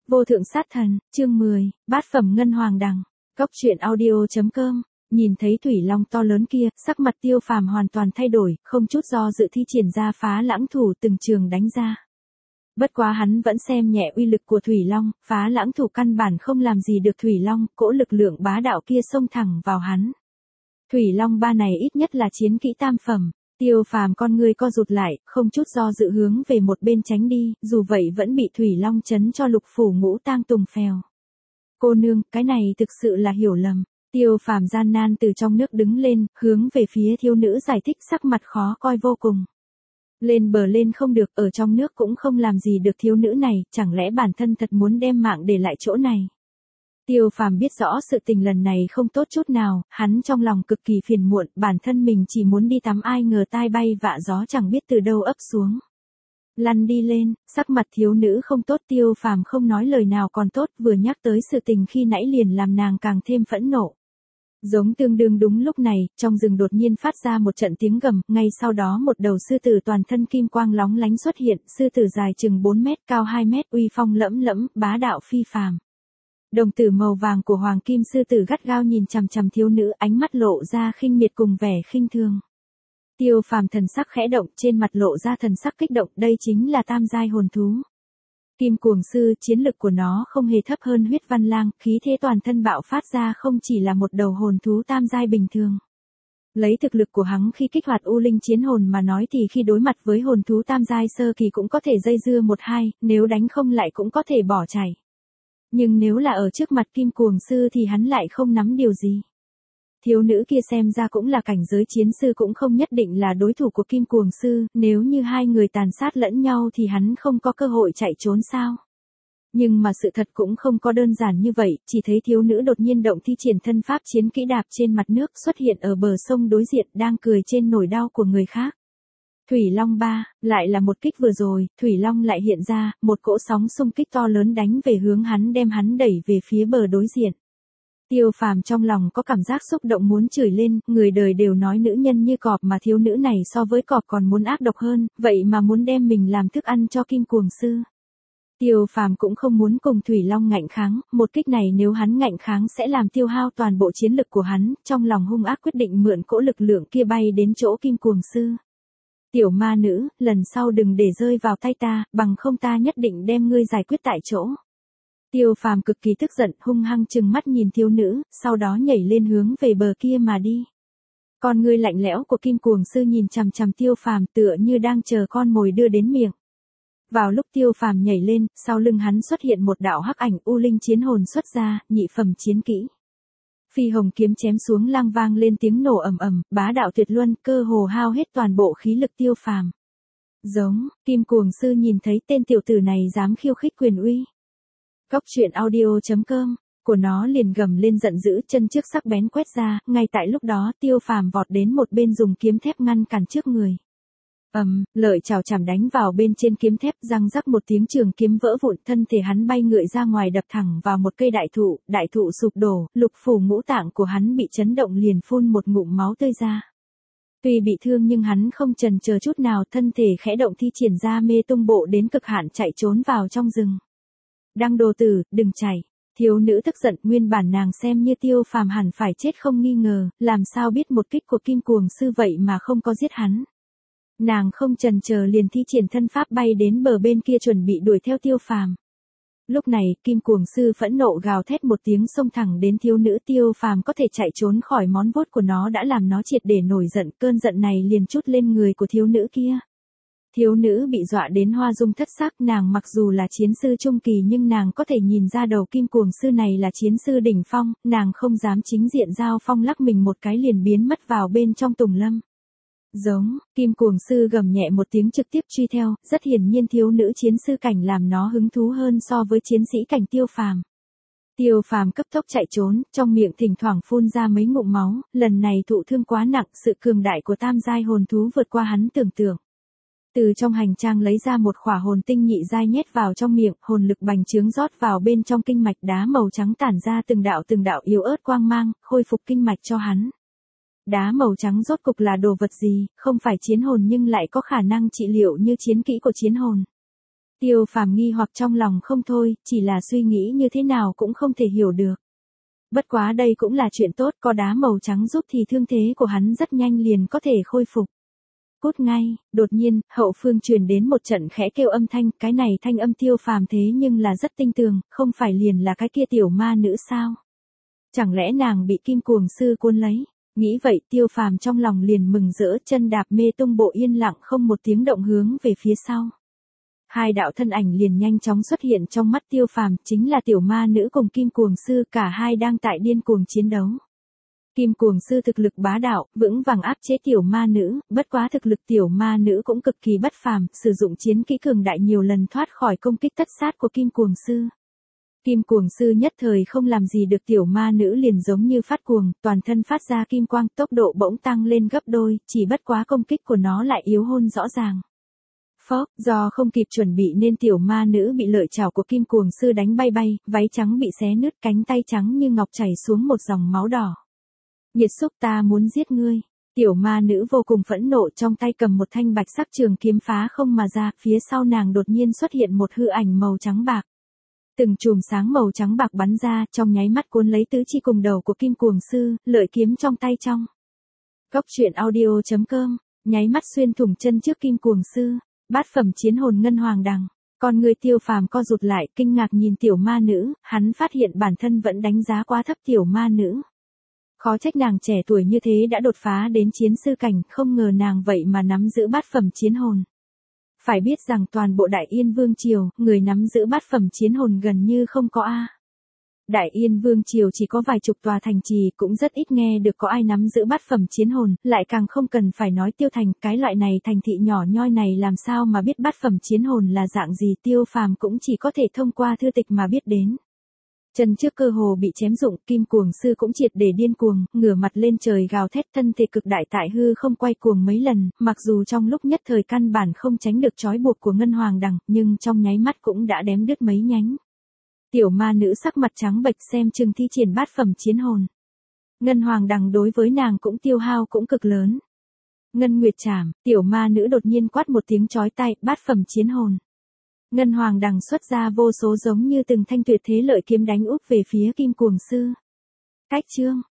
Vô thượng sát thần, chương 10, bát phẩm ngân hoàng đằng. Cốc truyện audio.com. Nhìn thấy thủy long to lớn kia, sắc mặt Tiêu Phàm hoàn toàn thay đổi, không chút do dự thi triển ra phá lãng thủ từng trường đánh ra. Bất quá hắn vẫn xem nhẹ uy lực của thủy long, phá lãng thủ căn bản không làm gì được thủy long, cỗ lực lượng bá đạo kia xông thẳng vào hắn. Thủy long ba này ít nhất là chiến kỹ tam phẩm. Tiêu Phàm con ngươi co rụt lại, không chút do dự hướng về một bên tránh đi, dù vậy vẫn bị thủy long chấn cho lục phủ ngũ tang tùng phèo. Cô nương, cái này thực sự là hiểu lầm. Tiêu Phàm gian nan từ trong nước đứng lên, hướng về phía thiếu nữ giải thích, sắc mặt khó coi vô cùng. Lên bờ lên không được, ở trong nước cũng không làm gì được thiếu nữ này, chẳng lẽ bản thân thật muốn đem mạng để lại chỗ này. Tiêu Phàm biết rõ sự tình lần này không tốt chút nào, hắn trong lòng cực kỳ phiền muộn, bản thân mình chỉ muốn đi tắm, ai ngờ tai bay vạ gió chẳng biết từ đâu ấp xuống. Lăn đi lên, sắc mặt thiếu nữ không tốt, Tiêu Phàm không nói lời nào còn tốt, vừa nhắc tới sự tình khi nãy liền làm nàng càng thêm phẫn nộ. Giống tương đương đúng lúc này, trong rừng đột nhiên phát ra một trận tiếng gầm, ngay sau đó một đầu sư tử toàn thân kim quang lóng lánh xuất hiện, sư tử dài chừng 4 mét, cao 2 mét, uy phong lẫm lẫm, bá đạo phi phàm. Đồng tử màu vàng của hoàng kim sư tử gắt gao nhìn chằm chằm thiếu nữ, ánh mắt lộ ra khinh miệt cùng vẻ khinh thường. Tiêu Phàm thần sắc khẽ động, trên mặt lộ ra thần sắc kích động, đây chính là tam giai hồn thú. Kim cuồng sư, chiến lực của nó không hề thấp hơn huyết văn lang, khí thế toàn thân bạo phát ra không chỉ là một đầu hồn thú tam giai bình thường. Lấy thực lực của hắn khi kích hoạt U Linh chiến hồn mà nói thì khi đối mặt với hồn thú tam giai sơ kỳ cũng có thể dây dưa 1-2, nếu đánh không lại cũng có thể bỏ chạy. Nhưng nếu là ở trước mặt kim cuồng sư thì hắn lại không nắm điều gì. Thiếu nữ kia xem ra cũng là cảnh giới chiến sư, cũng không nhất định là đối thủ của kim cuồng sư, nếu như hai người tàn sát lẫn nhau thì hắn không có cơ hội chạy trốn sao. Nhưng mà sự thật cũng không có đơn giản như vậy, chỉ thấy thiếu nữ đột nhiên động thi triển thân pháp chiến kỹ đạp trên mặt nước, xuất hiện ở bờ sông đối diện, đang cười trên nỗi đau của người khác. Thủy Long 3, lại là một kích vừa rồi, Thủy Long lại hiện ra, một cỗ sóng xung kích to lớn đánh về hướng hắn, đem hắn đẩy về phía bờ đối diện. Tiêu Phàm trong lòng có cảm giác xúc động muốn chửi lên, người đời đều nói nữ nhân như cọp mà thiếu nữ này so với cọp còn muốn ác độc hơn, vậy mà muốn đem mình làm thức ăn cho kim cuồng sư. Tiêu Phàm cũng không muốn cùng Thủy Long ngạnh kháng, một kích này nếu hắn ngạnh kháng sẽ làm tiêu hao toàn bộ chiến lực của hắn, trong lòng hung ác quyết định mượn cỗ lực lượng kia bay đến chỗ kim cuồng sư. Tiểu ma nữ, lần sau đừng để rơi vào tay ta, bằng không ta nhất định đem ngươi giải quyết tại chỗ. Tiêu Phàm cực kỳ tức giận, hung hăng trừng mắt nhìn thiếu nữ, sau đó nhảy lên hướng về bờ kia mà đi. Con ngươi lạnh lẽo của kim cuồng sư nhìn chằm chằm Tiêu Phàm, tựa như đang chờ con mồi đưa đến miệng. Vào lúc Tiêu Phàm nhảy lên, sau lưng hắn xuất hiện một đạo hắc ảnh, U Linh chiến hồn xuất ra, nhị phẩm chiến kỹ. Phi hồng kiếm chém xuống lang vang lên tiếng nổ ầm ầm, bá đạo tuyệt luân, cơ hồ hao hết toàn bộ khí lực Tiêu Phàm. Giống, kim cuồng sư nhìn thấy tên tiểu tử này dám khiêu khích quyền uy. Cốc truyện audio.com, của nó liền gầm lên giận dữ, chân trước sắc bén quét ra, ngay tại lúc đó Tiêu Phàm vọt đến một bên dùng kiếm thép ngăn cản trước người. Lợi chảo chảm đánh vào bên trên kiếm thép, răng rắc một tiếng, trường kiếm vỡ vụn, thân thể hắn bay ngựa ra ngoài đập thẳng vào một cây đại thụ sụp đổ, lục phủ ngũ tạng của hắn bị chấn động liền phun một ngụm máu tươi ra. Tuy bị thương nhưng hắn không chần chờ chút nào, thân thể khẽ động thi triển ra mê tung bộ đến cực hạn chạy trốn vào trong rừng. Đăng đồ tử, đừng chạy. Thiếu nữ tức giận, nguyên bản nàng xem như Tiêu Phàm hẳn phải chết không nghi ngờ, làm sao biết một kích của kim cuồng sư vậy mà không có giết hắn. Nàng không chần chờ liền thi triển thân pháp bay đến bờ bên kia chuẩn bị đuổi theo Tiêu Phàm. Lúc này, kim cuồng sư phẫn nộ gào thét một tiếng xông thẳng đến thiếu nữ, Tiêu Phàm có thể chạy trốn khỏi món vuốt của nó đã làm nó triệt để nổi giận, cơn giận này liền trút lên người của thiếu nữ kia. Thiếu nữ bị dọa đến hoa dung thất sắc, nàng mặc dù là chiến sư trung kỳ nhưng nàng có thể nhìn ra đầu kim cuồng sư này là chiến sư đỉnh phong, nàng không dám chính diện giao phong, lắc mình một cái liền biến mất vào bên trong tùng lâm. Giống, kim cuồng sư gầm nhẹ một tiếng trực tiếp truy theo, rất hiển nhiên thiếu nữ chiến sư cảnh làm nó hứng thú hơn so với chiến sĩ cảnh Tiêu Phàm. Tiêu Phàm cấp tốc chạy trốn, trong miệng thỉnh thoảng phun ra mấy ngụm máu, lần này thụ thương quá nặng, sự cường đại của tam giai hồn thú vượt qua hắn tưởng tượng. Từ trong hành trang lấy ra một khỏa hồn tinh nhị giai nhét vào trong miệng, hồn lực bành trướng rót vào bên trong kinh mạch, đá màu trắng tản ra từng đạo yếu ớt quang mang, khôi phục kinh mạch cho hắn. Đá màu trắng rốt cục là đồ vật gì, không phải chiến hồn nhưng lại có khả năng trị liệu như chiến kỹ của chiến hồn. Tiêu Phàm nghi hoặc trong lòng không thôi, chỉ là suy nghĩ như thế nào cũng không thể hiểu được. Bất quá đây cũng là chuyện tốt, có đá màu trắng giúp thì thương thế của hắn rất nhanh liền có thể khôi phục. Cút ngay, đột nhiên, hậu phương truyền đến một trận khẽ kêu âm thanh, cái này thanh âm Tiêu Phàm thế nhưng là rất tinh tường, không phải liền là cái kia tiểu ma nữ sao? Chẳng lẽ nàng bị kim cuồng sư cuốn lấy? Nghĩ vậy Tiêu Phàm trong lòng liền mừng rỡ, chân đạp mê tung bộ yên lặng không một tiếng động hướng về phía sau. Hai đạo thân ảnh liền nhanh chóng xuất hiện trong mắt Tiêu Phàm, chính là tiểu ma nữ cùng kim cuồng sư, cả hai đang tại điên cuồng chiến đấu. Kim cuồng sư thực lực bá đạo, vững vàng áp chế tiểu ma nữ, bất quá thực lực tiểu ma nữ cũng cực kỳ bất phàm, sử dụng chiến kỹ cường đại nhiều lần thoát khỏi công kích tất sát của kim cuồng sư. Kim cuồng sư nhất thời không làm gì được tiểu ma nữ liền giống như phát cuồng, toàn thân phát ra kim quang, tốc độ bỗng tăng lên gấp đôi, chỉ bất quá công kích của nó lại yếu hơn rõ ràng. Phốc, do không kịp chuẩn bị nên tiểu ma nữ bị lợi chảo của kim cuồng sư đánh bay bay, váy trắng bị xé nứt, cánh tay trắng như ngọc chảy xuống một dòng máu đỏ. Nhiệt xúc, ta muốn giết ngươi. Tiểu ma nữ vô cùng phẫn nộ, trong tay cầm một thanh bạch sắc trường kiếm phá không mà ra, phía sau nàng đột nhiên xuất hiện một hư ảnh màu trắng bạc. Từng chùm sáng màu trắng bạc bắn ra, trong nháy mắt cuốn lấy tứ chi cùng đầu của kim cuồng sư, lợi kiếm trong tay trong. Góc truyện audio.com, nháy mắt xuyên thủng chân trước kim cuồng sư. Bát phẩm chiến hồn ngân hoàng đằng. Con người Tiêu Phàm co rụt lại, kinh ngạc nhìn tiểu ma nữ, hắn phát hiện bản thân vẫn đánh giá quá thấp tiểu ma nữ. Khó trách nàng trẻ tuổi như thế đã đột phá đến chiến sư cảnh, không ngờ nàng vậy mà nắm giữ bát phẩm chiến hồn. Phải biết rằng toàn bộ Đại Yên Vương Triều, người nắm giữ bát phẩm chiến hồn gần như không có a. Đại Yên Vương Triều chỉ có vài chục tòa thành trì, cũng rất ít nghe được có ai nắm giữ bát phẩm chiến hồn, lại càng không cần phải nói Tiêu Thành, cái loại này thành thị nhỏ nhoi này làm sao mà biết bát phẩm chiến hồn là dạng gì. Tiêu Phàm cũng chỉ có thể thông qua thư tịch mà biết đến. Chân trước cơ hồ bị chém rụng, kim cuồng sư cũng triệt để điên cuồng, ngửa mặt lên trời gào thét, thân thể cực đại tại hư không quay cuồng mấy lần, mặc dù trong lúc nhất thời căn bản không tránh được trói buộc của ngân hoàng đằng, nhưng trong nháy mắt cũng đã đếm đứt mấy nhánh. Tiểu ma nữ sắc mặt trắng bệch xem chừng thi triển bát phẩm chiến hồn. Ngân hoàng đằng đối với nàng cũng tiêu hao cũng cực lớn. Ngân nguyệt trảm, tiểu ma nữ đột nhiên quát một tiếng chói tai, bát phẩm chiến hồn. Ngân hoàng đằng xuất ra vô số giống như từng thanh tuyệt thế lợi kiếm đánh úp về phía kim cuồng sư. Cách chương.